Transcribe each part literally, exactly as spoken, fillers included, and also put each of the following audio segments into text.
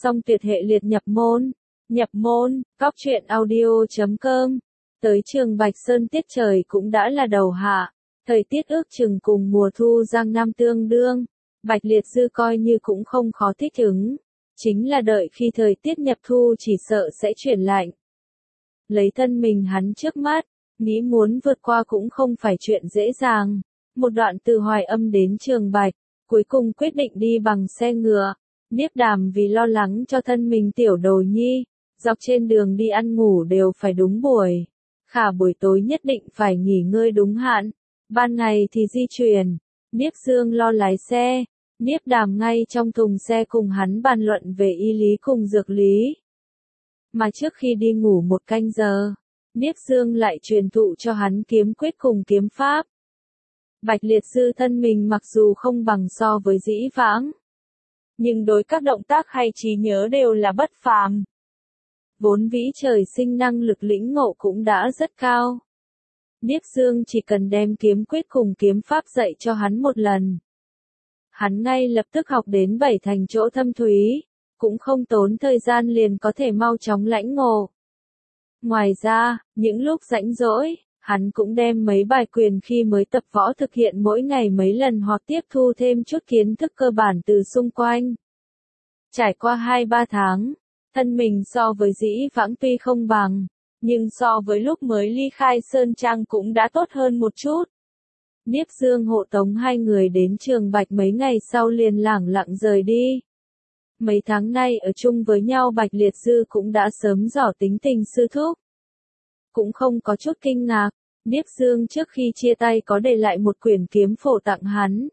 xong tuyệt hệ liệt nhập môn. Nhập môn, cóc truyện audio chấm com. Tới trường Bạch Sơn tiết trời cũng đã là đầu hạ. Thời tiết ước chừng cùng mùa thu Giang Nam tương đương. Bạch Liệt Dư coi như cũng không khó thích ứng. Chính là đợi khi thời tiết nhập thu chỉ sợ sẽ chuyển lạnh. Lấy thân mình hắn trước mắt, nghĩ muốn vượt qua cũng không phải chuyện dễ dàng. Một đoạn từ Hoài Âm đến Trường Bạch, cuối cùng quyết định đi bằng xe ngựa. Niếp Đàm vì lo lắng cho thân mình tiểu đồ nhi, dọc trên đường đi ăn ngủ đều phải đúng buổi. Khả buổi tối nhất định phải nghỉ ngơi đúng hạn, ban ngày thì di chuyển. Niếp Dương lo lái xe, Niếp Đàm ngay trong thùng xe cùng hắn bàn luận về y lý cùng dược lý. Mà trước khi đi ngủ một canh giờ, Niếp Dương lại truyền thụ cho hắn kiếm quyết cùng kiếm pháp. Bạch Liệt Dư thân mình mặc dù không bằng so với dĩ vãng, nhưng đối các động tác hay trí nhớ đều là bất phàm. Vốn vĩ trời sinh năng lực lĩnh ngộ cũng đã rất cao. Niếp Dương chỉ cần đem kiếm quyết cùng kiếm pháp dạy cho hắn một lần. Hắn ngay lập tức học đến bảy thành chỗ thâm thúy, cũng không tốn thời gian liền có thể mau chóng lãnh ngộ. Ngoài ra, những lúc rảnh rỗi, hắn cũng đem mấy bài quyền khi mới tập võ thực hiện mỗi ngày mấy lần hoặc tiếp thu thêm chút kiến thức cơ bản từ xung quanh. Trải qua hai ba tháng, thân mình so với dĩ vãng tuy không bằng, nhưng so với lúc mới ly khai Sơn Trang cũng đã tốt hơn một chút. Niếp Dương hộ tống hai người đến Trường Bạch mấy ngày sau liền lẳng lặng rời đi. Mấy tháng nay ở chung với nhau Bạch Liệt Dư cũng đã sớm dò tính tình sư thúc. Cũng không có chút kinh ngạc, Niếp Dương trước khi chia tay có để lại một quyển kiếm phổ tặng hắn.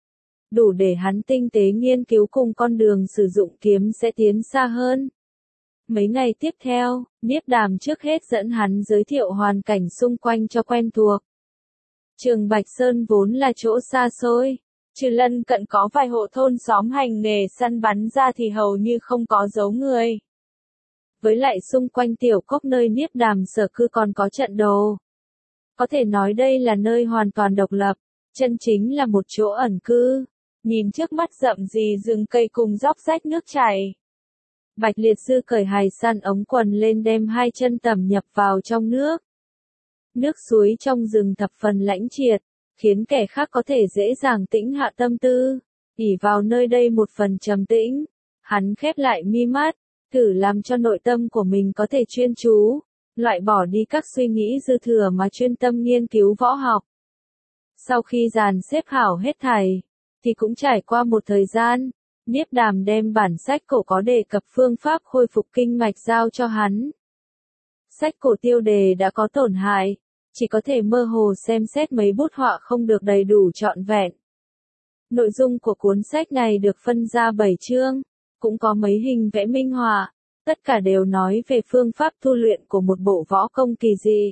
Đủ để hắn tinh tế nghiên cứu cùng con đường sử dụng kiếm sẽ tiến xa hơn. Mấy ngày tiếp theo, Niếp Đàm trước hết dẫn hắn giới thiệu hoàn cảnh xung quanh cho quen thuộc. Trường Bạch Sơn vốn là chỗ xa xôi, trừ lân cận có vài hộ thôn xóm hành nghề săn bắn ra thì hầu như không có dấu người. Với lại xung quanh tiểu cốc nơi Niếp Đàm sở cư còn có trận đồ. Có thể nói đây là nơi hoàn toàn độc lập, chân chính là một chỗ ẩn cư. Nhìn trước mắt rậm rì rừng cây cùng róc rách nước chảy. Bạch Liệt Dư cởi hài san ống quần lên đem hai chân tẩm nhập vào trong nước. Nước suối trong rừng thập phần lãnh triệt, khiến kẻ khác có thể dễ dàng tĩnh hạ tâm tư. ỷ vào nơi đây một phần trầm tĩnh, hắn khép lại mi mắt, thử làm cho nội tâm của mình có thể chuyên chú, loại bỏ đi các suy nghĩ dư thừa mà chuyên tâm nghiên cứu võ học. Sau khi dàn xếp hảo hết thảy, thì cũng trải qua một thời gian, Niếp Đàm đem bản sách cổ có đề cập phương pháp khôi phục kinh mạch giao cho hắn. Sách cổ tiêu đề đã có tổn hại, chỉ có thể mơ hồ xem xét mấy bút họa không được đầy đủ trọn vẹn. Nội dung của cuốn sách này được phân ra bảy chương, cũng có mấy hình vẽ minh họa, tất cả đều nói về phương pháp tu luyện của một bộ võ công kỳ dị.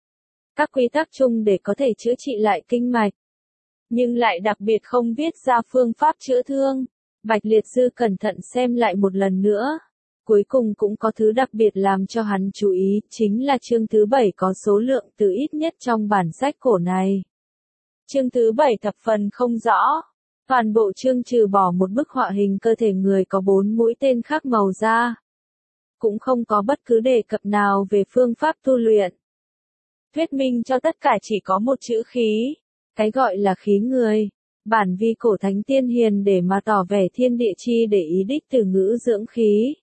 Các quy tắc chung để có thể chữa trị lại kinh mạch, nhưng lại đặc biệt không viết ra phương pháp chữa thương. Bạch Liệt Dư cẩn thận xem lại một lần nữa. Cuối cùng cũng có thứ đặc biệt làm cho hắn chú ý, chính là chương thứ bảy có số lượng từ ít nhất trong bản sách cổ này. Chương thứ bảy thập phần không rõ. Toàn bộ chương trừ bỏ một bức họa hình cơ thể người có bốn mũi tên khác màu ra. Cũng không có bất cứ đề cập nào về phương pháp tu luyện. Thuyết minh cho tất cả chỉ có một chữ khí. Cái gọi là khí người. Bản vi cổ thánh tiên hiền để mà tỏ vẻ thiên địa chi để ý đích từ ngữ dưỡng khí.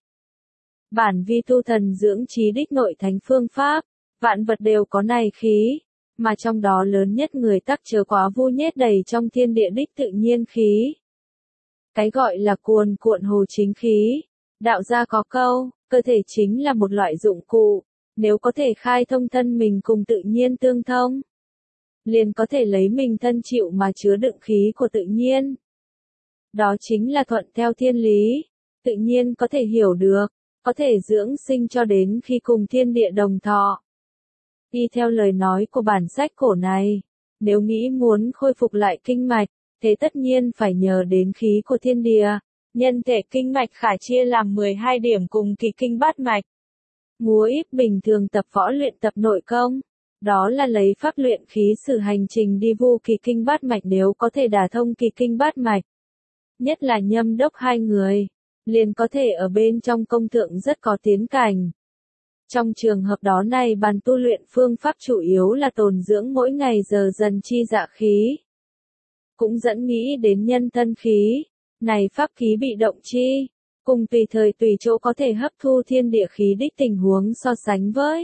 Bản vi tu thần dưỡng trí đích nội thánh phương pháp, vạn vật đều có này khí, mà trong đó lớn nhất người tắc chớ quá vu nhét đầy trong thiên địa đích tự nhiên khí. Cái gọi là cuồn cuộn hồ chính khí, đạo gia có câu, cơ thể chính là một loại dụng cụ, nếu có thể khai thông thân mình cùng tự nhiên tương thông, liền có thể lấy mình thân chịu mà chứa đựng khí của tự nhiên. Đó chính là thuận theo thiên lý, tự nhiên có thể hiểu được, có thể dưỡng sinh cho đến khi cùng thiên địa đồng thọ. Y theo lời nói của bản sách cổ này, nếu nghĩ muốn khôi phục lại kinh mạch, thế tất nhiên phải nhờ đến khí của thiên địa. Nhân thể kinh mạch khả chia làm mười hai điểm cùng kỳ kinh bát mạch. Múa ít bình thường tập võ luyện tập nội công. Đó là lấy pháp luyện khí sử hành trình đi vu kỳ kinh bát mạch nếu có thể đả thông kỳ kinh bát mạch. Nhất là Nhâm Đốc hai người. liền có thể ở bên trong công thượng rất có tiến cảnh. Trong trường hợp đó này bàn tu luyện phương pháp chủ yếu là tồn dưỡng mỗi ngày giờ dần chi dạ khí. Cũng dẫn nghĩ đến nhân thân khí, này pháp khí bị động chi, cùng tùy thời tùy chỗ có thể hấp thu thiên địa khí đích tình huống so sánh với.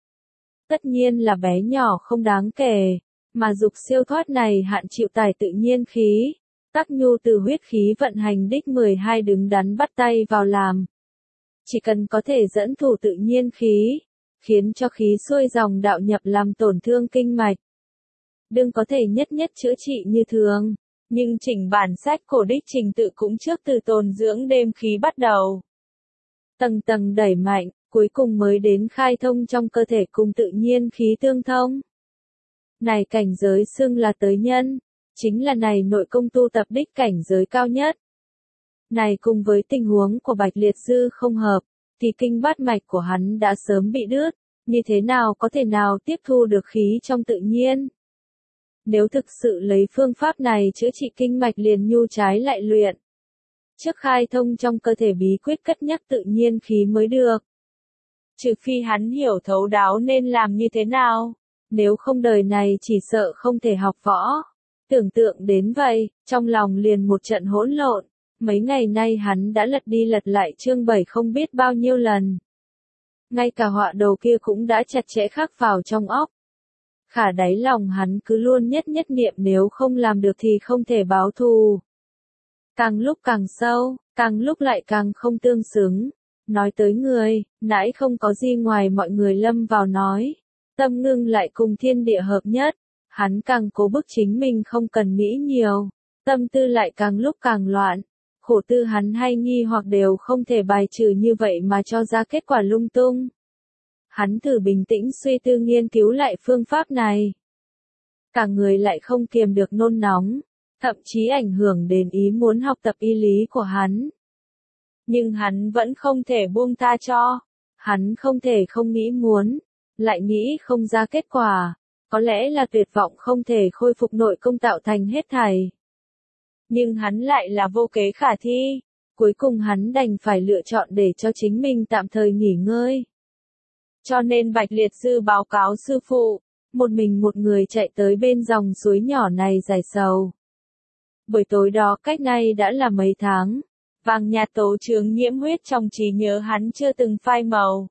Tất nhiên là bé nhỏ không đáng kể, mà dục siêu thoát này hạn chịu tài tự nhiên khí, tác nhu từ huyết khí vận hành đích mười hai đứng đắn bắt tay vào làm. Chỉ cần có thể dẫn thủ tự nhiên khí, khiến cho khí xuôi dòng đạo nhập làm tổn thương kinh mạch. Đừng có thể nhất nhất chữa trị như thường, nhưng chỉnh bản sách cổ đích trình tự cũng trước từ tồn dưỡng đêm khí bắt đầu. Tầng tầng đẩy mạnh, cuối cùng mới đến khai thông trong cơ thể cùng tự nhiên khí tương thông. Này cảnh giới xưng là tới nhân, chính là này nội công tu tập đích cảnh giới cao nhất. Này cùng với tình huống của Bạch Liệt Dư không hợp, thì kinh bát mạch của hắn đã sớm bị đứt, như thế nào có thể nào tiếp thu được khí trong tự nhiên. Nếu thực sự lấy phương pháp này chữa trị kinh mạch liền nhu trái lại luyện. Trước khai thông trong cơ thể bí quyết cất nhắc tự nhiên khí mới được. Trừ phi hắn hiểu thấu đáo nên làm như thế nào, nếu không đời này chỉ sợ không thể học võ. Tưởng tượng đến vậy, trong lòng liền một trận hỗn lộn, mấy ngày nay hắn đã lật đi lật lại chương bảy không biết bao nhiêu lần. Ngay cả họa đầu kia cũng đã chặt chẽ khắc vào trong óc. Khả đáy lòng hắn cứ luôn nhất nhất niệm nếu không làm được thì không thể báo thù. Càng lúc càng sâu, càng lúc lại càng không tương xứng. Nói tới người, nãy không có gì ngoài mọi người lâm vào nói. Tâm ngưng lại cùng thiên địa hợp nhất. Hắn càng cố bức chính mình không cần nghĩ nhiều. Tâm tư lại càng lúc càng loạn. Khổ tư hắn hay nghi hoặc đều không thể bài trừ như vậy mà cho ra kết quả lung tung. Hắn thử bình tĩnh suy tư nghiên cứu lại phương pháp này. Cả người lại không kiềm được nôn nóng, thậm chí ảnh hưởng đến ý muốn học tập y lý của hắn. Nhưng hắn vẫn không thể buông tha cho. Hắn không thể không nghĩ muốn, lại nghĩ không ra kết quả. Có lẽ là tuyệt vọng không thể khôi phục nội công tạo thành hết thảy. Nhưng hắn lại là vô kế khả thi. Cuối cùng hắn đành phải lựa chọn để cho chính mình tạm thời nghỉ ngơi. Cho nên Bạch Liệt Dư báo cáo sư phụ, một mình một người chạy tới bên dòng suối nhỏ này giải sầu. Buổi tối đó cách nay đã là mấy tháng, vàng nhạt tố chướng nhiễm huyết trong trí nhớ hắn chưa từng phai màu.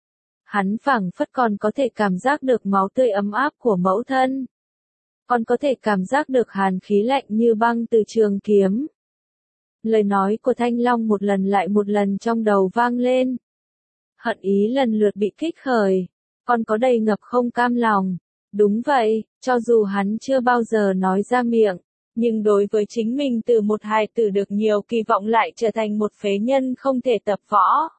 Hắn phảng phất còn có thể cảm giác được máu tươi ấm áp của mẫu thân. Còn có thể cảm giác được hàn khí lạnh như băng từ trường kiếm. Lời nói của Thanh Long một lần lại một lần trong đầu vang lên. Hận ý lần lượt bị kích khởi, còn có đầy ngập không cam lòng. Đúng vậy, cho dù hắn chưa bao giờ nói ra miệng, nhưng đối với chính mình từ một hài tử được nhiều kỳ vọng lại trở thành một phế nhân không thể tập võ.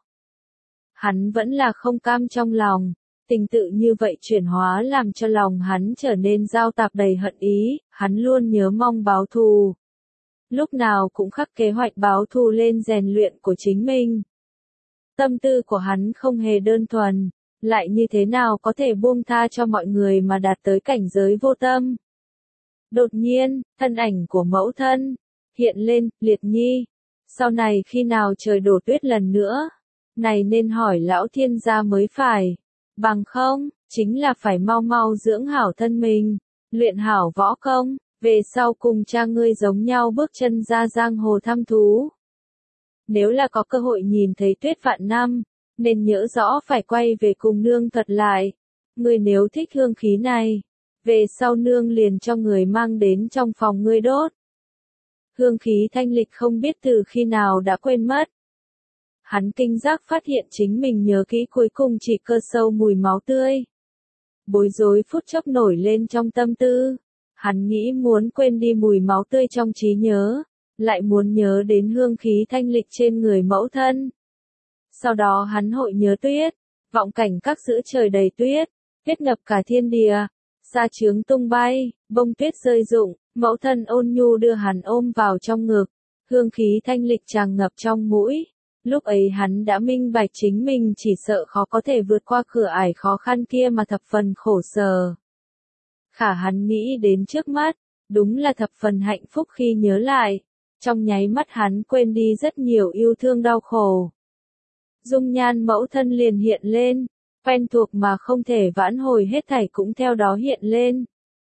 Hắn vẫn là không cam trong lòng, tình tự như vậy chuyển hóa làm cho lòng hắn trở nên giao tạp đầy hận ý, hắn luôn nhớ mong báo thù. Lúc nào cũng khắc kế hoạch báo thù lên rèn luyện của chính mình. Tâm tư của hắn không hề đơn thuần, lại như thế nào có thể buông tha cho mọi người mà đạt tới cảnh giới vô tâm. Đột nhiên, thân ảnh của mẫu thân hiện lên, Liệt Nhi. Sau này khi nào trời đổ tuyết lần nữa, này nên hỏi lão thiên gia mới phải. Bằng không, chính là phải mau mau dưỡng hảo thân mình, luyện hảo võ công, về sau cùng cha ngươi giống nhau bước chân ra giang hồ thăm thú. Nếu là có cơ hội nhìn thấy tuyết vạn năm, nên nhớ rõ phải quay về cùng nương thuật lại. Ngươi nếu thích hương khí này, về sau nương liền cho người mang đến trong phòng ngươi đốt. Hương khí thanh lịch không biết từ khi nào đã quên mất. Hắn kinh giác phát hiện chính mình nhớ kỹ cuối cùng chỉ cơ sâu mùi máu tươi. Bối rối phút chốc nổi lên trong tâm tư. Hắn nghĩ muốn quên đi mùi máu tươi trong trí nhớ, lại muốn nhớ đến hương khí thanh lịch trên người mẫu thân. Sau đó hắn hội nhớ tuyết, vọng cảnh các giữa trời đầy tuyết, tuyết ngập cả thiên địa, sa chướng tung bay, bông tuyết rơi rụng, mẫu thân ôn nhu đưa hắn ôm vào trong ngực, hương khí thanh lịch tràn ngập trong mũi. Lúc ấy hắn đã minh bạch chính mình chỉ sợ khó có thể vượt qua cửa ải khó khăn kia mà thập phần khổ sở. Khả hắn nghĩ đến trước mắt, đúng là thập phần hạnh phúc khi nhớ lại. Trong nháy mắt hắn quên đi rất nhiều yêu thương đau khổ. Dung nhan mẫu thân liền hiện lên, quen thuộc mà không thể vãn hồi hết thảy cũng theo đó hiện lên.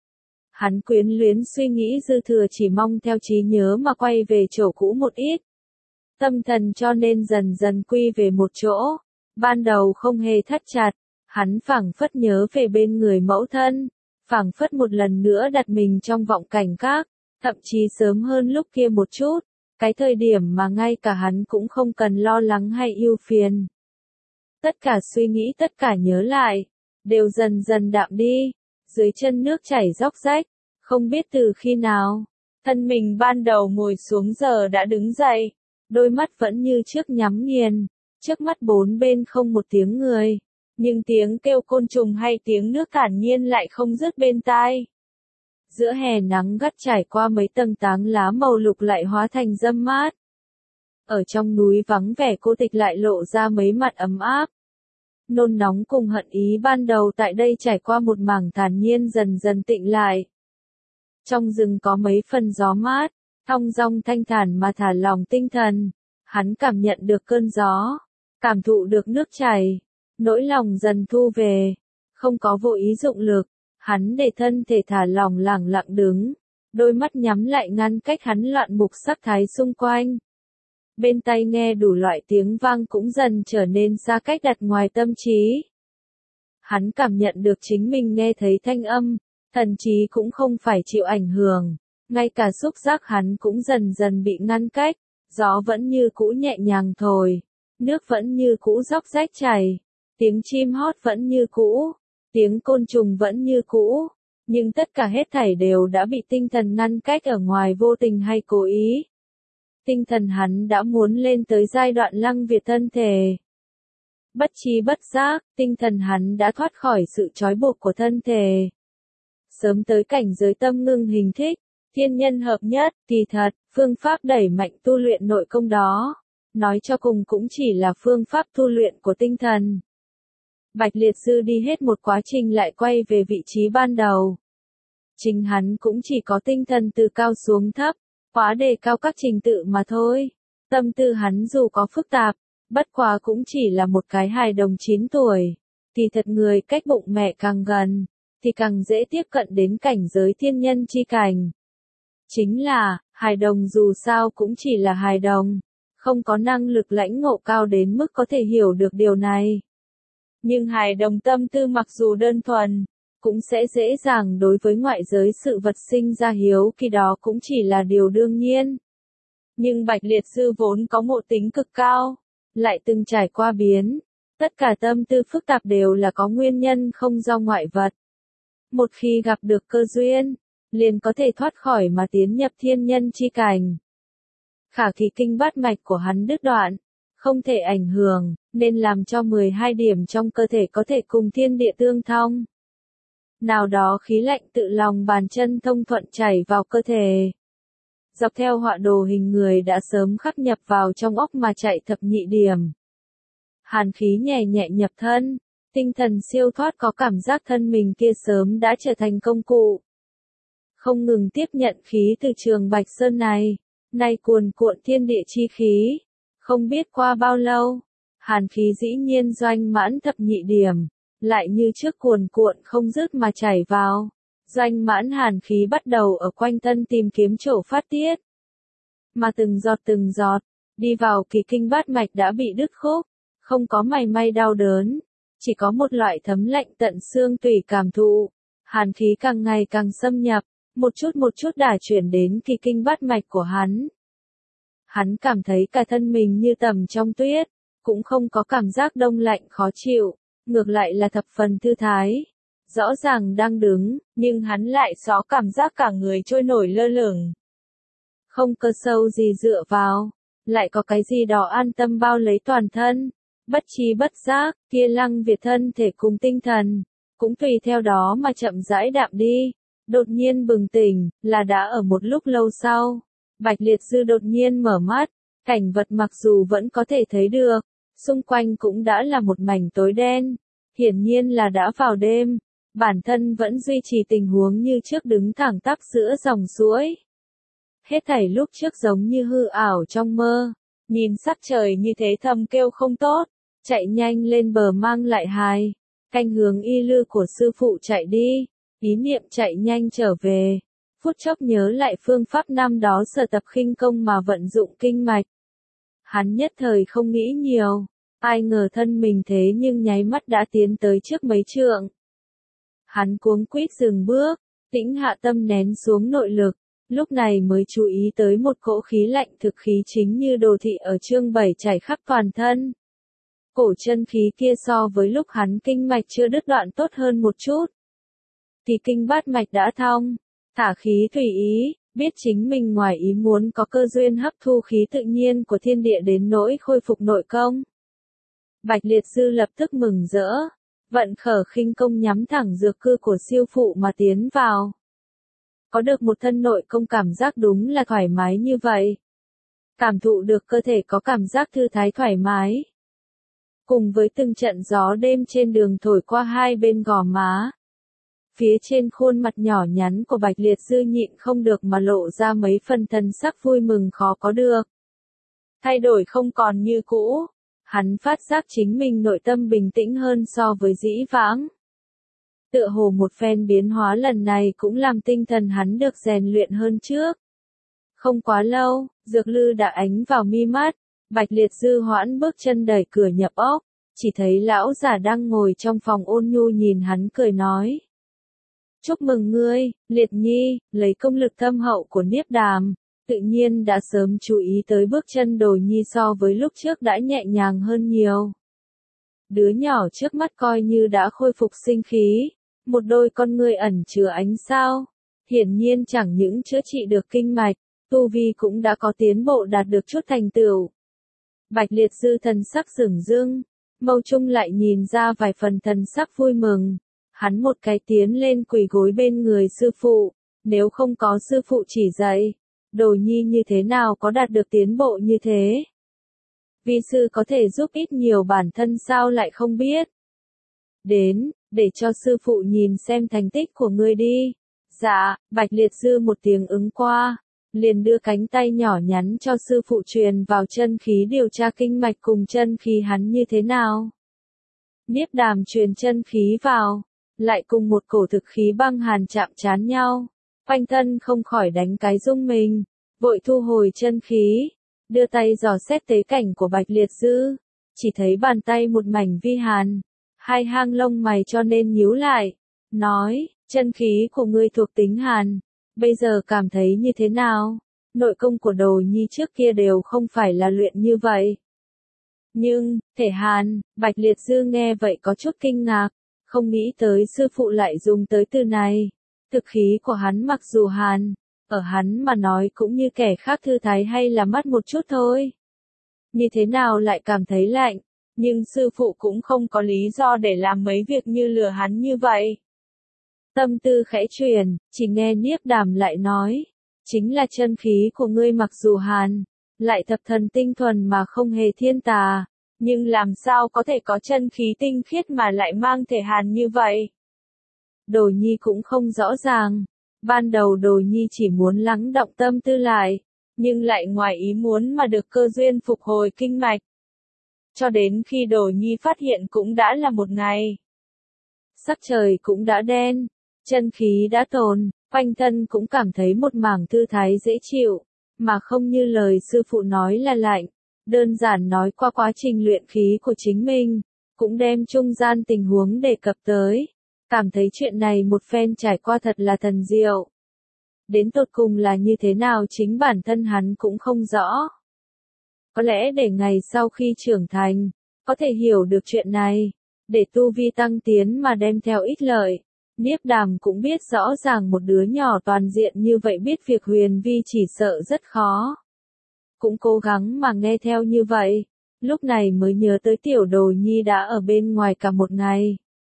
Hắn quyến luyến suy nghĩ dư thừa chỉ mong theo trí nhớ mà quay về chỗ cũ một ít. Tâm thần cho nên dần dần quy về một chỗ, ban đầu không hề thắt chặt, hắn phảng phất nhớ về bên người mẫu thân, phảng phất một lần nữa đặt mình trong vọng cảnh khác, thậm chí sớm hơn lúc kia một chút, cái thời điểm mà ngay cả hắn cũng không cần lo lắng hay ưu phiền. Tất cả suy nghĩ tất cả nhớ lại, đều dần dần đạm đi, dưới chân nước chảy róc rách, không biết từ khi nào, thân mình ban đầu ngồi xuống giờ đã đứng dậy, đôi mắt vẫn như trước nhắm nghiền, trước mắt bốn bên không một tiếng người, nhưng tiếng kêu côn trùng hay tiếng nước thản nhiên lại không dứt bên tai. Giữa hè nắng gắt trải qua mấy tầng táng lá màu lục lại hóa thành râm mát. Ở trong núi vắng vẻ cô tịch lại lộ ra mấy mặt ấm áp. Nôn nóng cùng hận ý ban đầu tại đây trải qua một mảng thản nhiên dần dần tịnh lại. Trong rừng có mấy phần gió mát, thong dong thanh thản mà thả lòng tinh thần. Hắn cảm nhận được cơn gió, cảm thụ được nước chảy, nỗi lòng dần thu về, không có vô ý dụng lực. Hắn để thân thể thả lỏng lẳng lặng đứng, đôi mắt nhắm lại ngăn cách hắn loạn mục sắc thái xung quanh. Bên tai nghe đủ loại tiếng vang cũng dần trở nên xa cách đặt ngoài tâm trí. Hắn cảm nhận được chính mình nghe thấy thanh âm, thần trí cũng không phải chịu ảnh hưởng, ngay cả xúc giác hắn cũng dần dần bị ngăn cách, gió vẫn như cũ nhẹ nhàng thổi, nước vẫn như cũ róc rách chảy, tiếng chim hót vẫn như cũ. Tiếng côn trùng vẫn như cũ, nhưng tất cả hết thảy đều đã bị tinh thần ngăn cách ở ngoài vô tình hay cố ý. Tinh thần hắn đã muốn lên tới giai đoạn lăng việt thân thể. Bất tri bất giác, tinh thần hắn đã thoát khỏi sự trói buộc của thân thể. Sớm tới cảnh giới tâm ngưng hình thích, thiên nhân hợp nhất, kỳ thật, phương pháp đẩy mạnh tu luyện nội công đó, nói cho cùng cũng chỉ là phương pháp tu luyện của tinh thần. Bạch Liệt Sư đi hết một quá trình lại quay về vị trí ban đầu. Chính hắn cũng chỉ có tinh thần từ cao xuống thấp, quá đề cao các trình tự mà thôi. Tâm tư hắn dù có phức tạp, bất quá cũng chỉ là một cái hài đồng chín tuổi. Thì thật người cách bụng mẹ càng gần, thì càng dễ tiếp cận đến cảnh giới thiên nhân chi cảnh. Chính là, hài đồng dù sao cũng chỉ là hài đồng, không có năng lực lãnh ngộ cao đến mức có thể hiểu được điều này. Nhưng hài đồng tâm tư mặc dù đơn thuần, cũng sẽ dễ dàng đối với ngoại giới sự vật sinh ra hiếu kỳ đó cũng chỉ là điều đương nhiên. Nhưng Bạch Liệt Sư vốn có ngộ tính cực cao, lại từng trải qua biến, tất cả tâm tư phức tạp đều là có nguyên nhân không do ngoại vật. Một khi gặp được cơ duyên, liền có thể thoát khỏi mà tiến nhập thiên nhân chi cảnh. Khả kỳ kinh bát mạch của hắn đứt đoạn, không thể ảnh hưởng, nên làm cho mười hai điểm trong cơ thể có thể cùng thiên địa tương thông. Nào đó khí lạnh tự lòng bàn chân thông thuận chảy vào cơ thể. Dọc theo họa đồ hình người đã sớm khắc nhập vào trong óc mà chạy thập nhị điểm. Hàn khí nhẹ nhẹ nhập thân, tinh thần siêu thoát có cảm giác thân mình kia sớm đã trở thành công cụ. Không ngừng tiếp nhận khí từ trường Bạch Sơn này, nay cuồn cuộn thiên địa chi khí. Không biết qua bao lâu, hàn khí dĩ nhiên doanh mãn thập nhị điểm, lại như trước cuồn cuộn không dứt mà chảy vào. Doanh mãn hàn khí bắt đầu ở quanh thân tìm kiếm chỗ phát tiết. Mà từng giọt từng giọt, đi vào kỳ kinh bát mạch đã bị đứt khúc, không có mảy may đau đớn, chỉ có một loại thấm lạnh tận xương tủy cảm thụ. Hàn khí càng ngày càng xâm nhập, một chút một chút đả chuyển đến kỳ kinh bát mạch của hắn. Hắn cảm thấy cả thân mình như tầm trong tuyết, cũng không có cảm giác đông lạnh khó chịu, ngược lại là thập phần thư thái. Rõ ràng đang đứng, nhưng hắn lại có cảm giác cả người trôi nổi lơ lửng. Không cơ sâu gì dựa vào, lại có cái gì đó an tâm bao lấy toàn thân. Bất tri bất giác, kia lăng việt thân thể cùng tinh thần, cũng tùy theo đó mà chậm rãi đạm đi. Đột nhiên bừng tỉnh, là đã ở một lúc lâu sau. Bạch Liệt Sư đột nhiên mở mắt, cảnh vật mặc dù vẫn có thể thấy được, xung quanh cũng đã là một mảnh tối đen, hiển nhiên là đã vào đêm, bản thân vẫn duy trì tình huống như trước đứng thẳng tắp giữa dòng suối. Hết thảy lúc trước giống như hư ảo trong mơ, nhìn sắc trời như thế thầm kêu không tốt, chạy nhanh lên bờ mang lại hài, canh hướng y lư của sư phụ chạy đi, ý niệm chạy nhanh trở về, phút chốc nhớ lại phương pháp năm đó sở tập khinh công mà vận dụng kinh mạch. Hắn nhất thời không nghĩ nhiều, ai ngờ thân mình thế nhưng nháy mắt đã tiến tới trước mấy trượng. Hắn cuống quýt dừng bước, tĩnh hạ tâm nén xuống nội lực, lúc này mới chú ý tới một cỗ khí lạnh thực khí chính như đồ thị ở chương bảy chảy khắp toàn thân. Cổ chân khí kia so với lúc hắn kinh mạch chưa đứt đoạn tốt hơn một chút. Thì kinh bát mạch đã thông, thả khí tùy ý, biết chính mình ngoài ý muốn có cơ duyên hấp thu khí tự nhiên của thiên địa đến nỗi khôi phục nội công. Bạch Liệt Dư lập tức mừng rỡ, vận khở khinh công nhắm thẳng dược cư của siêu phụ mà tiến vào. Có được một thân nội công cảm giác đúng là thoải mái như vậy. Cảm thụ được cơ thể có cảm giác thư thái thoải mái. Cùng với từng trận gió đêm trên đường thổi qua hai bên gò má. Phía trên khuôn mặt nhỏ nhắn của Bạch Liệt Dư nhịn không được mà lộ ra mấy phần thần sắc vui mừng khó có được. Thay đổi không còn như cũ, hắn phát giác chính mình nội tâm bình tĩnh hơn so với dĩ vãng. Tựa hồ một phen biến hóa lần này cũng làm tinh thần hắn được rèn luyện hơn trước. Không quá lâu, dược lư đã ánh vào mi mắt, Bạch Liệt Dư hoãn bước chân đẩy cửa nhập ốc, chỉ thấy lão giả đang ngồi trong phòng ôn nhu nhìn hắn cười nói. Chúc mừng ngươi, Liệt Nhi, lấy công lực thâm hậu của Niếp Đàm, tự nhiên đã sớm chú ý tới bước chân Đồ Nhi so với lúc trước đã nhẹ nhàng hơn nhiều. Đứa nhỏ trước mắt coi như đã khôi phục sinh khí, một đôi con ngươi ẩn chứa ánh sao, hiển nhiên chẳng những chữa trị được kinh mạch, tu vi cũng đã có tiến bộ đạt được chút thành tựu. Bạch Liệt Dư thần sắc rừng rưng, Mâu Trung lại nhìn ra vài phần thần sắc vui mừng. Hắn một cái tiến lên quỳ gối bên người sư phụ, nếu không có sư phụ chỉ dạy, Đồ Nhi như thế nào có đạt được tiến bộ như thế? Vi sư có thể giúp ít nhiều bản thân sao lại không biết? Đến, để cho sư phụ nhìn xem thành tích của ngươi đi. Dạ, Bạch Liệt Dư một tiếng ứng qua, liền đưa cánh tay nhỏ nhắn cho sư phụ truyền vào chân khí điều tra kinh mạch cùng chân khí hắn như thế nào. Niếp Đàm truyền chân khí vào, lại cùng một cổ thực khí băng hàn chạm trán nhau, quanh thân không khỏi đánh cái rung mình, vội thu hồi chân khí, đưa tay dò xét tế cảnh của Bạch Liệt Dư, chỉ thấy bàn tay một mảnh vi hàn, hai hang lông mày cho nên nhíu lại, nói, chân khí của ngươi thuộc tính hàn, bây giờ cảm thấy như thế nào? Nội công của Đồ Nhi trước kia đều không phải là luyện như vậy. Nhưng, thể hàn, Bạch Liệt Dư nghe vậy có chút kinh ngạc, không nghĩ tới sư phụ lại dùng tới từ này. Thực khí của hắn mặc dù hàn, ở hắn mà nói cũng như kẻ khác thư thái hay là mắt một chút thôi. Như thế nào lại cảm thấy lạnh, nhưng sư phụ cũng không có lý do để làm mấy việc như lừa hắn như vậy. Tâm tư khẽ chuyển, chỉ nghe Niếp Đàm lại nói, chính là chân khí của ngươi mặc dù hàn, lại thập thần tinh thuần mà không hề thiên tà, nhưng làm sao có thể có chân khí tinh khiết mà lại mang thể hàn như vậy? Đồ Nhi cũng không rõ ràng, ban đầu Đồ Nhi chỉ muốn lắng động tâm tư lại, nhưng lại ngoài ý muốn mà được cơ duyên phục hồi kinh mạch. Cho đến khi Đồ Nhi phát hiện cũng đã là một ngày. Sắc trời cũng đã đen, chân khí đã tồn, quanh thân cũng cảm thấy một mảng thư thái dễ chịu, mà không như lời sư phụ nói là lạnh, đơn giản nói qua quá trình luyện khí của chính mình, cũng đem trung gian tình huống đề cập tới, cảm thấy chuyện này một phen trải qua thật là thần diệu. Đến tột cùng là như thế nào chính bản thân hắn cũng không rõ. Có lẽ để ngày sau khi trưởng thành, có thể hiểu được chuyện này, để tu vi tăng tiến mà đem theo ích lợi. Niếp Đàm cũng biết rõ ràng một đứa nhỏ toàn diện như vậy biết việc huyền vi chỉ sợ rất khó. Cũng cố gắng mà nghe theo như vậy, lúc này mới nhớ tới tiểu Đồ Nhi đã ở bên ngoài cả một ngày.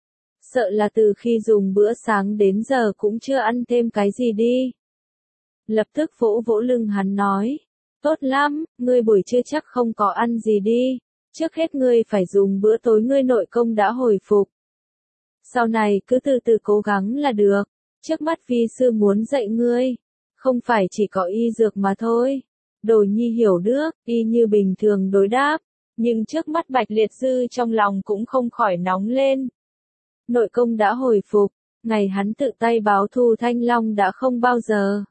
Sợ là từ khi dùng bữa sáng đến giờ cũng chưa ăn thêm cái gì đi. Lập tức vỗ vỗ lưng hắn nói, tốt lắm, ngươi buổi trưa chắc không có ăn gì đi, trước hết ngươi phải dùng bữa tối ngươi nội công đã hồi phục. Sau này cứ từ từ cố gắng là được, trước mắt vi sư muốn dạy ngươi, Không phải chỉ có y dược mà thôi. Đồ nhi hiểu được, y như bình thường đối đáp. Nhưng trước mắt Bạch Liệt Dư trong lòng cũng không khỏi nóng lên. Nội công đã hồi phục, ngày hắn tự tay báo thù Thanh Long đã không bao giờ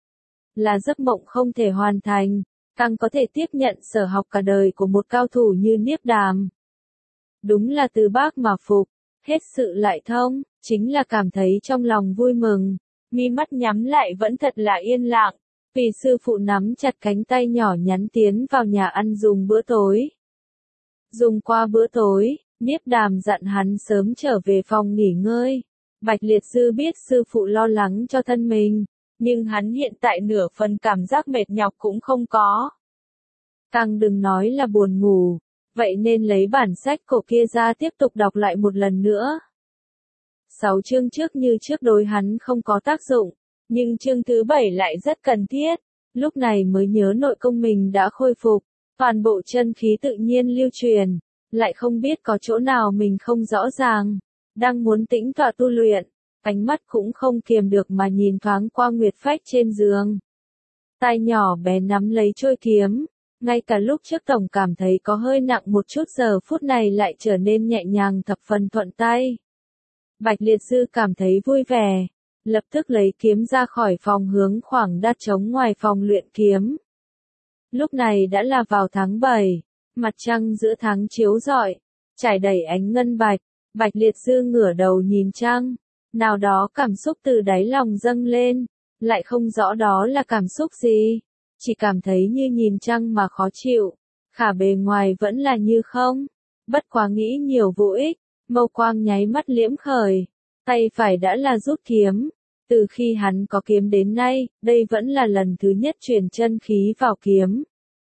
là giấc mộng không thể hoàn thành, càng có thể tiếp nhận sở học cả đời của một cao thủ như Niếp Đàm. Đúng là từ bác mà phục, hết sự lại thông, chính là cảm thấy trong lòng vui mừng, mi mắt nhắm lại vẫn thật là yên lặng, vì sư phụ nắm chặt cánh tay nhỏ nhắn tiến vào nhà ăn dùng bữa tối. Dùng qua bữa tối, Niếp Đàm dặn hắn sớm trở về phòng nghỉ ngơi. Bạch Liệt Dư biết sư phụ lo lắng cho thân mình, nhưng hắn hiện tại nửa phần cảm giác mệt nhọc cũng không có. Càng đừng nói là buồn ngủ, vậy nên lấy bản sách cổ kia ra tiếp tục đọc lại một lần nữa. Sáu chương trước như trước đối hắn không có tác dụng, nhưng chương thứ bảy lại rất cần thiết, lúc này mới nhớ nội công mình đã khôi phục, toàn bộ chân khí tự nhiên lưu truyền, lại không biết có chỗ nào mình không rõ ràng, đang muốn tĩnh tọa tu luyện, ánh mắt cũng không kiềm được mà nhìn thoáng qua Nguyệt Phách trên giường. Tay nhỏ bé nắm lấy trôi kiếm, ngay cả lúc trước tổng cảm thấy có hơi nặng một chút giờ phút này lại trở nên nhẹ nhàng thập phần thuận tay. Bạch Liệt Dư cảm thấy vui vẻ, lập tức lấy kiếm ra khỏi phòng hướng khoảng đất trống ngoài phòng luyện kiếm. Lúc này đã là vào tháng bảy, mặt trăng giữa tháng chiếu rọi, trải đầy ánh ngân bạch, Bạch Liệt Dư ngửa đầu nhìn trăng, nào đó cảm xúc từ đáy lòng dâng lên, lại không rõ đó là cảm xúc gì, chỉ cảm thấy như nhìn trăng mà khó chịu, khả bề ngoài vẫn là như không, bất quá nghĩ nhiều vô ích, mâu quang nháy mắt liễm khởi, tay phải đã là rút kiếm, từ khi hắn có kiếm đến nay, đây vẫn là lần thứ nhất truyền chân khí vào kiếm.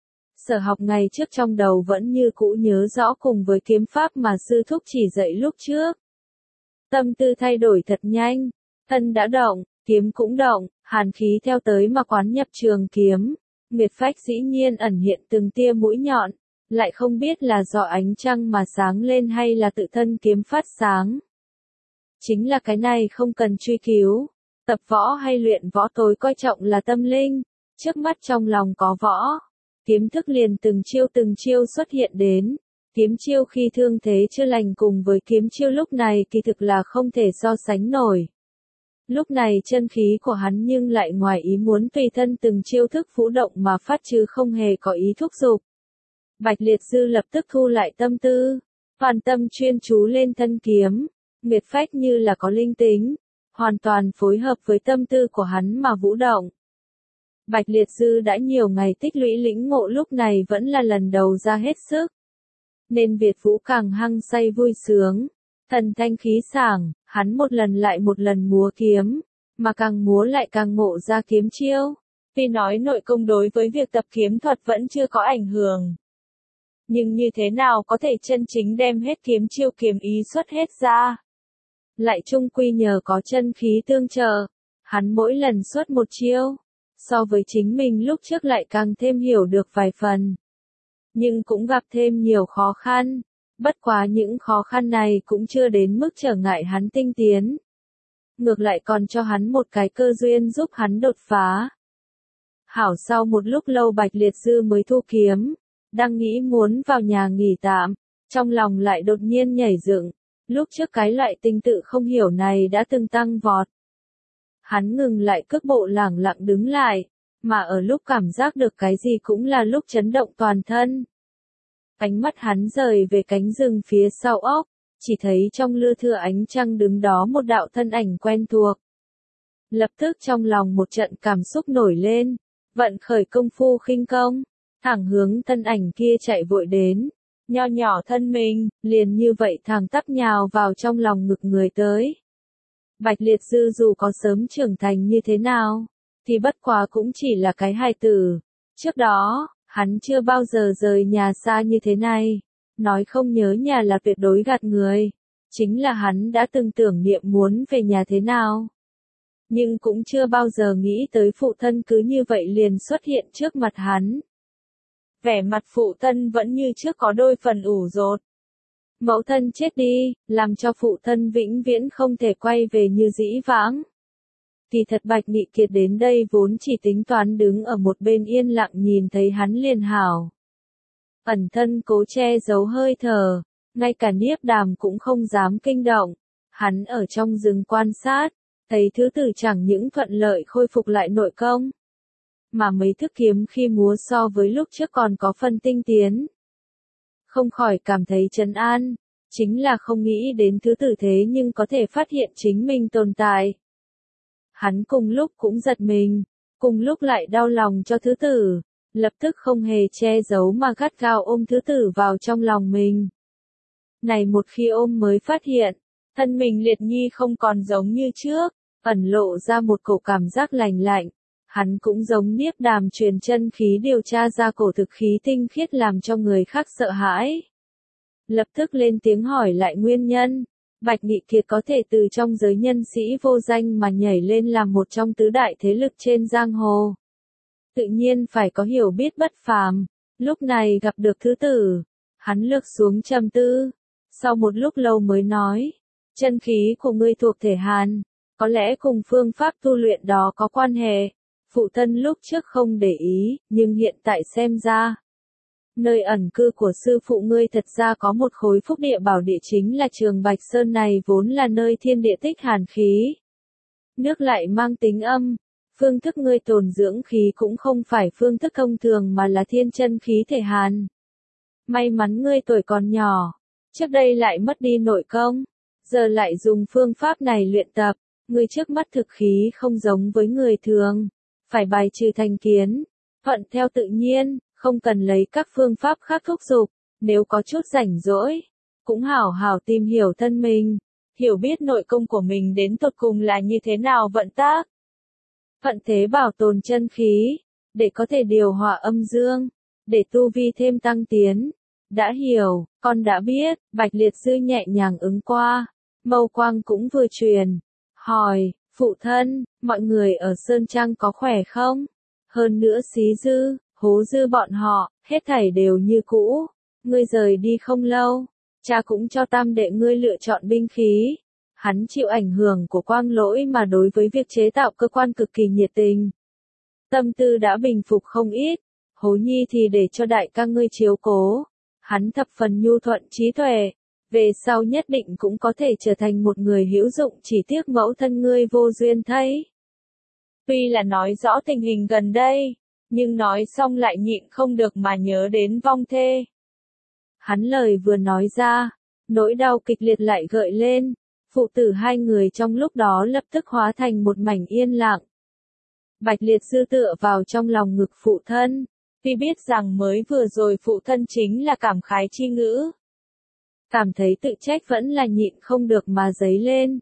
Sở học ngày trước trong đầu vẫn như cũ nhớ rõ cùng với kiếm pháp mà sư thúc chỉ dạy lúc trước. Tâm tư thay đổi thật nhanh, thân đã động, kiếm cũng động, hàn khí theo tới mà quán nhập trường kiếm, Nguyệt Phách dĩ nhiên ẩn hiện từng tia mũi nhọn, lại không biết là do ánh trăng mà sáng lên hay là tự thân kiếm phát sáng. Chính là cái này không cần truy cứu, tập võ hay luyện võ tối coi trọng là tâm linh, trước mắt trong lòng có võ. Kiếm thức liền từng chiêu từng chiêu xuất hiện đến, kiếm chiêu khi thương thế chưa lành cùng với kiếm chiêu lúc này kỳ thực là không thể so sánh nổi. Lúc này chân khí của hắn nhưng lại ngoài ý muốn tùy thân từng chiêu thức vũ động mà phát chứ không hề có ý thúc giục. Bạch Liệt Dư lập tức thu lại tâm tư, toàn tâm chuyên chú lên thân kiếm, Nguyệt Phách như là có linh tính, hoàn toàn phối hợp với tâm tư của hắn mà vũ động. Bạch Liệt Dư đã nhiều ngày tích lũy lĩnh ngộ lúc này vẫn là lần đầu ra hết sức. Nên Việt Vũ càng hăng say vui sướng, thần thanh khí sảng, hắn một lần lại một lần múa kiếm, mà càng múa lại càng ngộ ra kiếm chiêu. Tuy nói nội công đối với việc tập kiếm thuật vẫn chưa có ảnh hưởng. Nhưng như thế nào có thể chân chính đem hết kiếm chiêu kiếm ý xuất hết ra. Lại chung quy nhờ có chân khí tương trợ, hắn mỗi lần xuất một chiêu. So với chính mình lúc trước lại càng thêm hiểu được vài phần. Nhưng cũng gặp thêm nhiều khó khăn, bất quá những khó khăn này cũng chưa đến mức trở ngại hắn tinh tiến. Ngược lại còn cho hắn một cái cơ duyên giúp hắn đột phá. Hảo sau một lúc lâu Bạch Liệt Dư mới thu kiếm, đang nghĩ muốn vào nhà nghỉ tạm, trong lòng lại đột nhiên nhảy dựng, lúc trước cái loại tinh tự không hiểu này đã từng tăng vọt. Hắn ngừng lại cước bộ lẳng lặng đứng lại, mà ở lúc cảm giác được cái gì cũng là lúc chấn động toàn thân. Ánh mắt hắn rời về cánh rừng phía sau ốc, chỉ thấy trong lưa thưa ánh trăng đứng đó một đạo thân ảnh quen thuộc. Lập tức trong lòng một trận cảm xúc nổi lên, vận khởi công phu khinh công, thẳng hướng thân ảnh kia chạy vội đến, nho nhỏ thân mình, liền như vậy thẳng tắp nhào vào trong lòng ngực người tới. Bạch Liệt Dư dù có sớm trưởng thành như thế nào, thì bất quá cũng chỉ là cái hài tử. Trước đó, hắn chưa bao giờ rời nhà xa như thế này. Nói không nhớ nhà là tuyệt đối gạt người. Chính là hắn đã từng tưởng niệm muốn về nhà thế nào. Nhưng cũng chưa bao giờ nghĩ tới phụ thân cứ như vậy liền xuất hiện trước mặt hắn. Vẻ mặt phụ thân vẫn như trước có đôi phần ủ rột. Mẫu thân chết đi, làm cho phụ thân vĩnh viễn không thể quay về như dĩ vãng. Kỳ thật Bạch Nghị Kiệt đến đây vốn chỉ tính toán đứng ở một bên yên lặng nhìn thấy hắn liền hảo. Ẩn thân cố che giấu hơi thở, ngay cả Niếp Đàm cũng không dám kinh động. Hắn ở trong rừng quan sát, thấy thứ tử chẳng những thuận lợi khôi phục lại nội công, mà mấy thức kiếm khi múa so với lúc trước còn có phần tinh tiến. Không khỏi cảm thấy trấn an, chính là không nghĩ đến thứ tử thế nhưng có thể phát hiện chính mình tồn tại. Hắn cùng lúc cũng giật mình, cùng lúc lại đau lòng cho thứ tử, lập tức không hề che giấu mà gắt gao ôm thứ tử vào trong lòng mình. Này một khi ôm mới phát hiện, thân mình Liệt Nhi không còn giống như trước, ẩn lộ ra một cổ cảm giác lành lạnh. Hắn cũng giống Niếp Đàm truyền chân khí điều tra ra cổ thực khí tinh khiết làm cho người khác sợ hãi. Lập tức lên tiếng hỏi lại nguyên nhân. Bạch Nghị Kiệt có thể từ trong giới nhân sĩ vô danh mà nhảy lên làm một trong tứ đại thế lực trên giang hồ. Tự nhiên phải có hiểu biết bất phàm. Lúc này gặp được thứ tử, hắn lược xuống trầm tư. Sau một lúc lâu mới nói, chân khí của ngươi thuộc thể Hàn, có lẽ cùng phương pháp tu luyện đó có quan hệ. Phụ thân lúc trước không để ý, nhưng hiện tại xem ra, nơi ẩn cư của sư phụ ngươi thật ra có một khối phúc địa bảo địa chính là Trường Bạch Sơn này vốn là nơi thiên địa tích hàn khí. Nước lại mang tính âm, phương thức ngươi tồn dưỡng khí cũng không phải phương thức thông thường mà là thiên chân khí thể hàn. May mắn ngươi tuổi còn nhỏ, trước đây lại mất đi nội công, giờ lại dùng phương pháp này luyện tập, ngươi trước mắt thực khí không giống với người thường, phải bài trừ thành kiến, thuận theo tự nhiên. Không cần lấy các phương pháp khác thúc giục, nếu có chút rảnh rỗi, cũng hảo hảo tìm hiểu thân mình, hiểu biết nội công của mình đến tột cùng là như thế nào vận tác. Vận thế bảo tồn chân khí, để có thể điều hòa âm dương, để tu vi thêm tăng tiến. Đã hiểu, con đã biết, Bạch Liệt Dư nhẹ nhàng ứng qua, mâu quang cũng vừa truyền, hỏi, phụ thân, mọi người ở Sơn Trang có khỏe không? Hơn nữa Xí Dư, Hố Dư bọn họ, hết thảy đều như cũ. Ngươi rời đi không lâu, cha cũng cho tam đệ ngươi lựa chọn binh khí. Hắn chịu ảnh hưởng của quang lỗi mà đối với việc chế tạo cơ quan cực kỳ nhiệt tình. Tâm tư đã bình phục không ít, Hố Nhi thì để cho đại ca ngươi chiếu cố. Hắn thập phần nhu thuận trí tuệ, về sau nhất định cũng có thể trở thành một người hữu dụng, chỉ tiếc mẫu thân ngươi vô duyên thấy. Tuy là nói rõ tình hình gần đây, nhưng nói xong lại nhịn không được mà nhớ đến vong thê. Hắn lời vừa nói ra, nỗi đau kịch liệt lại gợi lên, phụ tử hai người trong lúc đó lập tức hóa thành một mảnh yên lặng. Bạch Liệt Dư tựa vào trong lòng ngực phụ thân, tuy biết rằng mới vừa rồi phụ thân chính là cảm khái chi ngữ. Cảm thấy tự trách vẫn là nhịn không được mà dấy lên.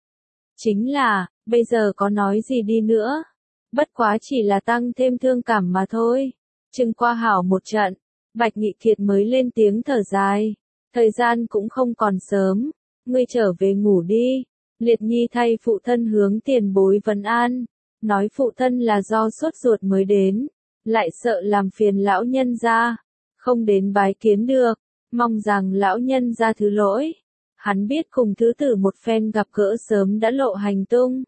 Chính là, bây giờ có nói gì đi nữa, bất quá chỉ là tăng thêm thương cảm mà thôi. Chừng qua hảo một trận, Bạch Nghị Kiệt mới lên tiếng thở dài. Thời gian cũng không còn sớm, ngươi trở về ngủ đi. Liệt Nhi thay phụ thân hướng tiền bối vấn an, nói phụ thân là do sốt ruột mới đến, lại sợ làm phiền lão nhân gia, không đến bái kiến được, mong rằng lão nhân gia thứ lỗi. Hắn biết cùng thứ tử một phen gặp gỡ sớm đã lộ hành tung.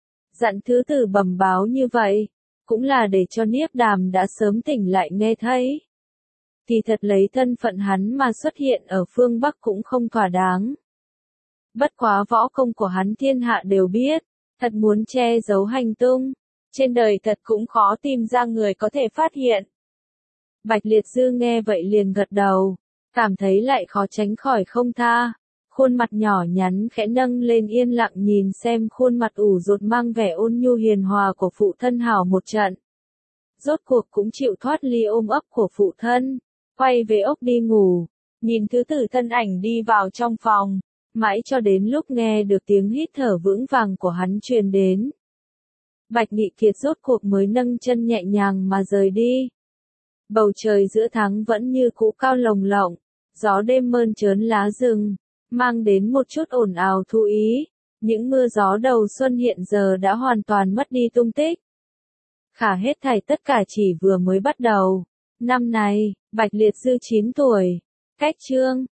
Dặn thứ tử bẩm báo như vậy, cũng là để cho Niếp Đàm đã sớm tỉnh lại nghe thấy. Kỳ thật lấy thân phận hắn mà xuất hiện ở phương Bắc cũng không thỏa đáng. Bất quá võ công của hắn thiên hạ đều biết, thật muốn che giấu hành tung, trên đời thật cũng khó tìm ra người có thể phát hiện. Bạch Liệt Dư nghe vậy liền gật đầu, cảm thấy lại khó tránh khỏi không tha. Khuôn mặt nhỏ nhắn khẽ nâng lên yên lặng nhìn xem khuôn mặt ủ rột mang vẻ ôn nhu hiền hòa của phụ thân hảo một trận. Rốt cuộc cũng chịu thoát ly ôm ấp của phụ thân, quay về ốc đi ngủ, nhìn thứ tử thân ảnh đi vào trong phòng, mãi cho đến lúc nghe được tiếng hít thở vững vàng của hắn truyền đến. Bạch Nghị Kiệt rốt cuộc mới nâng chân nhẹ nhàng mà rời đi. Bầu trời giữa tháng vẫn như cũ cao lồng lộng, gió đêm mơn trớn lá rừng, mang đến một chút ồn ào thú ý. Những mưa gió đầu xuân hiện giờ đã hoàn toàn mất đi tung tích. Khả hết thảy tất cả chỉ vừa mới bắt đầu. Năm này, Bạch Liệt Dư chín tuổi. Cách chương